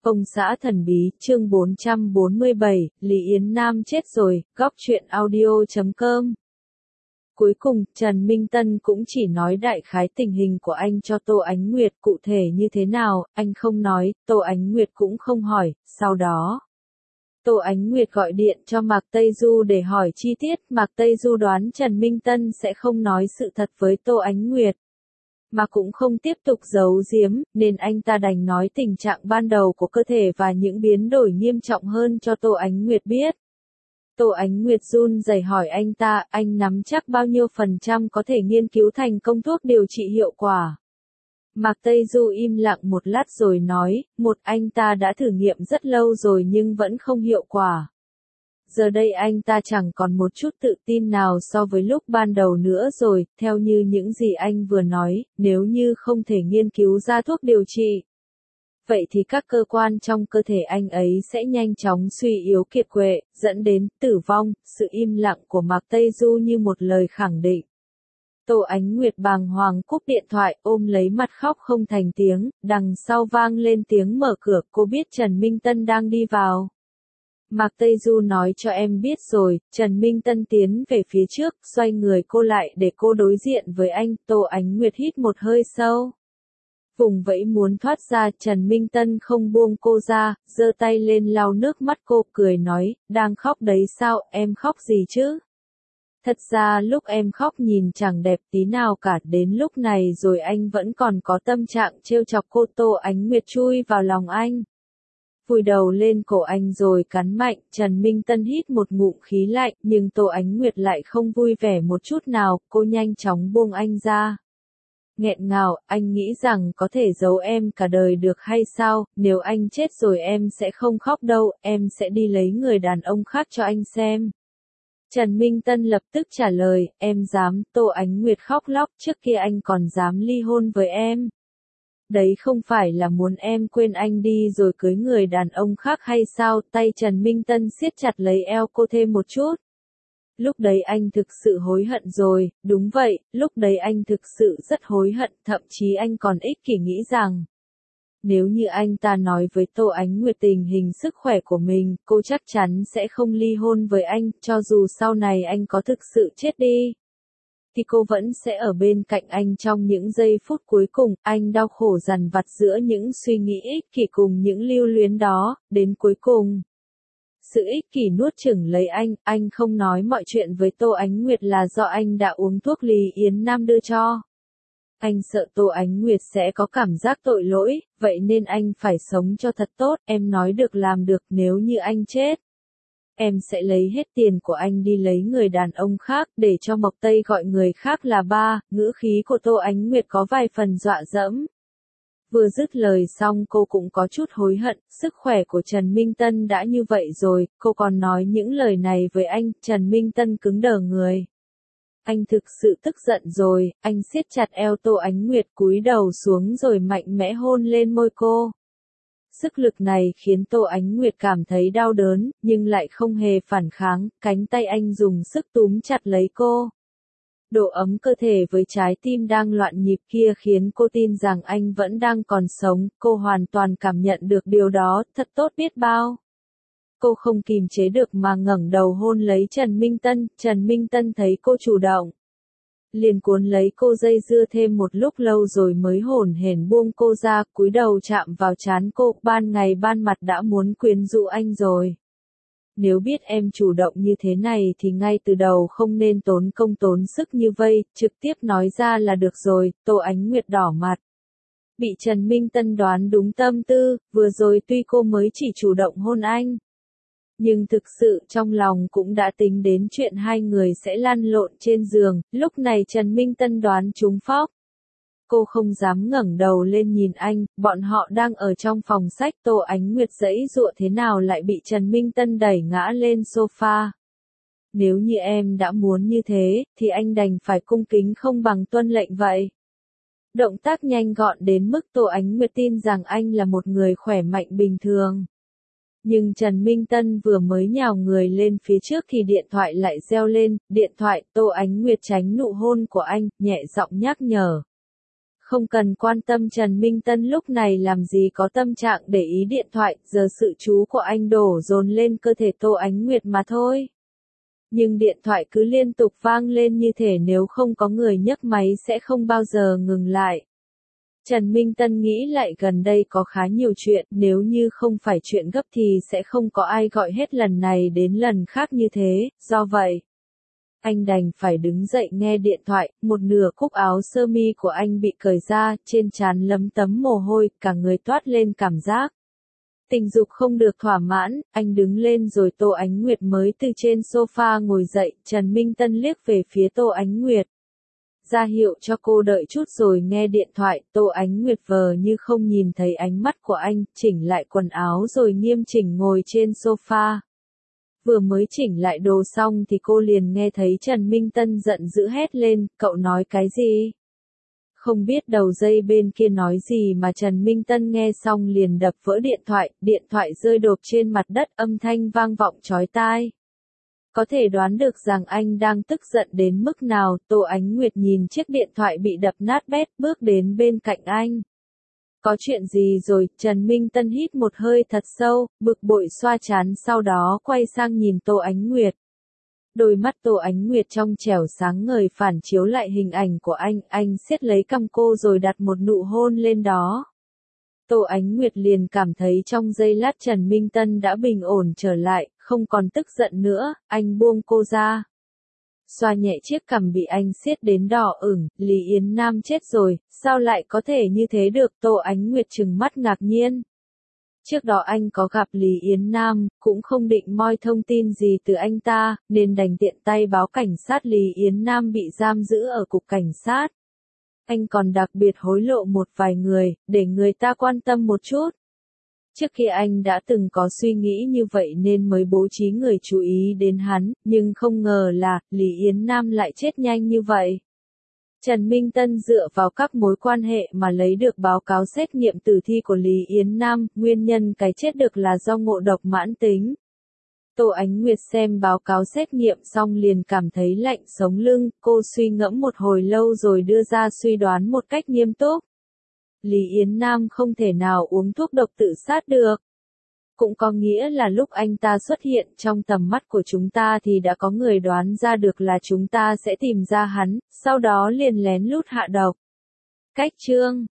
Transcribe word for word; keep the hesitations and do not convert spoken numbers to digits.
Công xã thần bí, chương bốn trăm bốn mươi bảy, Lý Yến Nam chết rồi, góc truyện audio chấm com. Cuối cùng, Trần Minh Tân cũng chỉ nói đại khái tình hình của anh cho Tô Ánh Nguyệt, cụ thể như thế nào, anh không nói, Tô Ánh Nguyệt cũng không hỏi, sau đó. Tô Ánh Nguyệt gọi điện cho Mạc Tây Du để hỏi chi tiết, Mạc Tây Du đoán Trần Minh Tân sẽ không nói sự thật với Tô Ánh Nguyệt. Mà cũng không tiếp tục giấu giếm, nên anh ta đành nói tình trạng ban đầu của cơ thể và những biến đổi nghiêm trọng hơn cho Tô Ánh Nguyệt biết. Tô Ánh Nguyệt run rẩy hỏi anh ta, anh nắm chắc bao nhiêu phần trăm có thể nghiên cứu thành công thuốc điều trị hiệu quả. Mạc Tây Du im lặng một lát rồi nói, một anh ta đã thử nghiệm rất lâu rồi nhưng vẫn không hiệu quả. Giờ đây anh ta chẳng còn một chút tự tin nào so với lúc ban đầu nữa rồi, theo như những gì anh vừa nói, nếu như không thể nghiên cứu ra thuốc điều trị. Vậy thì các cơ quan trong cơ thể anh ấy sẽ nhanh chóng suy yếu kiệt quệ, dẫn đến tử vong, sự im lặng của Mạc Tây Du như một lời khẳng định. Tô Ánh Nguyệt bàng hoàng cúp điện thoại, ôm lấy mặt khóc không thành tiếng, đằng sau vang lên tiếng mở cửa, cô biết Trần Minh Tân đang đi vào. Mạc Tây Du nói cho em biết rồi, Trần Minh Tân tiến về phía trước, xoay người cô lại để cô đối diện với anh, Tô Ánh Nguyệt hít một hơi sâu. Vùng vẫy muốn thoát ra, Trần Minh Tân không buông cô ra, giơ tay lên lau nước mắt cô, cười nói, đang khóc đấy sao, em khóc gì chứ? Thật ra lúc em khóc nhìn chẳng đẹp tí nào cả, đến lúc này rồi anh vẫn còn có tâm trạng trêu chọc cô. Tô Ánh Nguyệt chui vào lòng anh. Vùi đầu lên cổ anh rồi cắn mạnh, Trần Minh Tân hít một ngụm khí lạnh, nhưng Tô Ánh Nguyệt lại không vui vẻ một chút nào, cô nhanh chóng buông anh ra. Nghẹn ngào, anh nghĩ rằng có thể giấu em cả đời được hay sao, nếu anh chết rồi em sẽ không khóc đâu, em sẽ đi lấy người đàn ông khác cho anh xem. Trần Minh Tân lập tức trả lời, em dám, Tô Ánh Nguyệt khóc lóc, trước kia anh còn dám ly hôn với em. Đấy không phải là muốn em quên anh đi rồi cưới người đàn ông khác hay sao, tay Trần Minh Tân siết chặt lấy eo cô thêm một chút. Lúc đấy anh thực sự hối hận rồi, đúng vậy, lúc đấy anh thực sự rất hối hận, thậm chí anh còn ích kỷ nghĩ rằng. Nếu như anh ta nói với Tô Ánh Nguyệt tình hình sức khỏe của mình, cô chắc chắn sẽ không ly hôn với anh, cho dù sau này anh có thực sự chết đi. Thì cô vẫn sẽ ở bên cạnh anh trong những giây phút cuối cùng, anh đau khổ dằn vặt giữa những suy nghĩ ích kỷ cùng những lưu luyến đó, đến cuối cùng. Sự ích kỷ nuốt chửng lấy anh, anh không nói mọi chuyện với Tô Ánh Nguyệt là do anh đã uống thuốc Lý Yến Nam đưa cho. Anh sợ Tô Ánh Nguyệt sẽ có cảm giác tội lỗi, vậy nên anh phải sống cho thật tốt, em nói được làm được, nếu như anh chết. Em sẽ lấy hết tiền của anh đi lấy người đàn ông khác, để cho Mộc Tây gọi người khác là ba, ngữ khí của Tô Ánh Nguyệt có vài phần dọa dẫm. Vừa dứt lời xong cô cũng có chút hối hận, sức khỏe của Trần Minh Tân đã như vậy rồi, cô còn nói những lời này với anh, Trần Minh Tân cứng đờ người. Anh thực sự tức giận rồi, anh siết chặt eo Tô Ánh Nguyệt cúi đầu xuống rồi mạnh mẽ hôn lên môi cô. Sức lực này khiến Tô Ánh Nguyệt cảm thấy đau đớn, nhưng lại không hề phản kháng, cánh tay anh dùng sức túm chặt lấy cô. Độ ấm cơ thể với trái tim đang loạn nhịp kia khiến cô tin rằng anh vẫn đang còn sống, cô hoàn toàn cảm nhận được điều đó, thật tốt biết bao. Cô không kìm chế được mà ngẩng đầu hôn lấy Trần Minh Tân, Trần Minh Tân thấy cô chủ động. Liền cuốn lấy cô dây dưa thêm một lúc lâu rồi mới hổn hển buông cô ra, cúi đầu chạm vào trán cô, ban ngày ban mặt đã muốn quyến rũ anh rồi. Nếu biết em chủ động như thế này thì ngay từ đầu không nên tốn công tốn sức như vây, trực tiếp nói ra là được rồi. Tô Ánh Nguyệt đỏ mặt. Bị Trần Minh Tân đoán đúng tâm tư, vừa rồi tuy cô mới chỉ chủ động hôn anh. Nhưng thực sự trong lòng cũng đã tính đến chuyện hai người sẽ lăn lộn trên giường, lúc này Trần Minh Tân đoán trúng phóc. Cô không dám ngẩng đầu lên nhìn anh, bọn họ đang ở trong phòng sách, Tô Ánh Nguyệt giãy giụa thế nào lại bị Trần Minh Tân đẩy ngã lên sofa. Nếu như em đã muốn như thế, thì anh đành phải cung kính không bằng tuân lệnh vậy. Động tác nhanh gọn đến mức Tô Ánh Nguyệt tin rằng anh là một người khỏe mạnh bình thường. Nhưng Trần Minh Tân vừa mới nhào người lên phía trước thì điện thoại lại reo lên, điện thoại, Tô Ánh Nguyệt tránh nụ hôn của anh, nhẹ giọng nhắc nhở. Không cần quan tâm Trần Minh Tân lúc này làm gì có tâm trạng để ý điện thoại, giờ sự chú của anh đổ dồn lên cơ thể Tô Ánh Nguyệt mà thôi. Nhưng điện thoại cứ liên tục vang lên như thể nếu không có người nhấc máy sẽ không bao giờ ngừng lại. Trần Minh Tân nghĩ lại gần đây có khá nhiều chuyện, nếu như không phải chuyện gấp thì sẽ không có ai gọi hết lần này đến lần khác như thế, do vậy anh đành phải đứng dậy nghe điện thoại, một nửa cúc áo sơ mi của anh bị cởi ra, trên trán lấm tấm mồ hôi, cả người toát lên cảm giác tình dục không được thỏa mãn, anh đứng lên rồi Tô Ánh Nguyệt mới từ trên sofa ngồi dậy, Trần Minh Tân liếc về phía Tô Ánh Nguyệt. Ra hiệu cho cô đợi chút rồi nghe điện thoại, Tô Ánh Nguyệt vờ như không nhìn thấy ánh mắt của anh, chỉnh lại quần áo rồi nghiêm chỉnh ngồi trên sofa. Vừa mới chỉnh lại đồ xong thì cô liền nghe thấy Trần Minh Tân giận dữ hét lên, cậu nói cái gì? Không biết đầu dây bên kia nói gì mà Trần Minh Tân nghe xong liền đập vỡ điện thoại, điện thoại rơi đột trên mặt đất, âm thanh vang vọng chói tai. Có thể đoán được rằng anh đang tức giận đến mức nào, Tô Ánh Nguyệt nhìn chiếc điện thoại bị đập nát bét, bước đến bên cạnh anh. Có chuyện gì rồi, Trần Minh Tân hít một hơi thật sâu, bực bội xoa trán sau đó quay sang nhìn Tô Ánh Nguyệt. Đôi mắt Tô Ánh Nguyệt trong trẻo sáng ngời phản chiếu lại hình ảnh của anh, anh siết lấy cằm cô rồi đặt một nụ hôn lên đó. Tô Ánh Nguyệt liền cảm thấy trong giây lát Trần Minh Tân đã bình ổn trở lại, không còn tức giận nữa, anh buông cô ra. Xoa nhẹ chiếc cằm bị anh siết đến đỏ ửng, Lý Yến Nam chết rồi, sao lại có thể như thế được, Tô Ánh Nguyệt trừng mắt ngạc nhiên. Trước đó anh có gặp Lý Yến Nam, cũng không định moi thông tin gì từ anh ta, nên đành tiện tay báo cảnh sát Lý Yến Nam bị giam giữ ở cục cảnh sát. Anh còn đặc biệt hối lộ một vài người, để người ta quan tâm một chút. Trước kia anh đã từng có suy nghĩ như vậy nên mới bố trí người chú ý đến hắn, nhưng không ngờ là, Lý Yến Nam lại chết nhanh như vậy. Trần Minh Tân dựa vào các mối quan hệ mà lấy được báo cáo xét nghiệm tử thi của Lý Yến Nam, nguyên nhân cái chết được là do ngộ độc mãn tính. Tô Ánh Nguyệt xem báo cáo xét nghiệm xong liền cảm thấy lạnh sống lưng, cô suy ngẫm một hồi lâu rồi đưa ra suy đoán một cách nghiêm túc. Lý Yến Nam không thể nào uống thuốc độc tự sát được. Cũng có nghĩa là lúc anh ta xuất hiện trong tầm mắt của chúng ta thì đã có người đoán ra được là chúng ta sẽ tìm ra hắn, sau đó liền lén lút hạ độc. Cách chương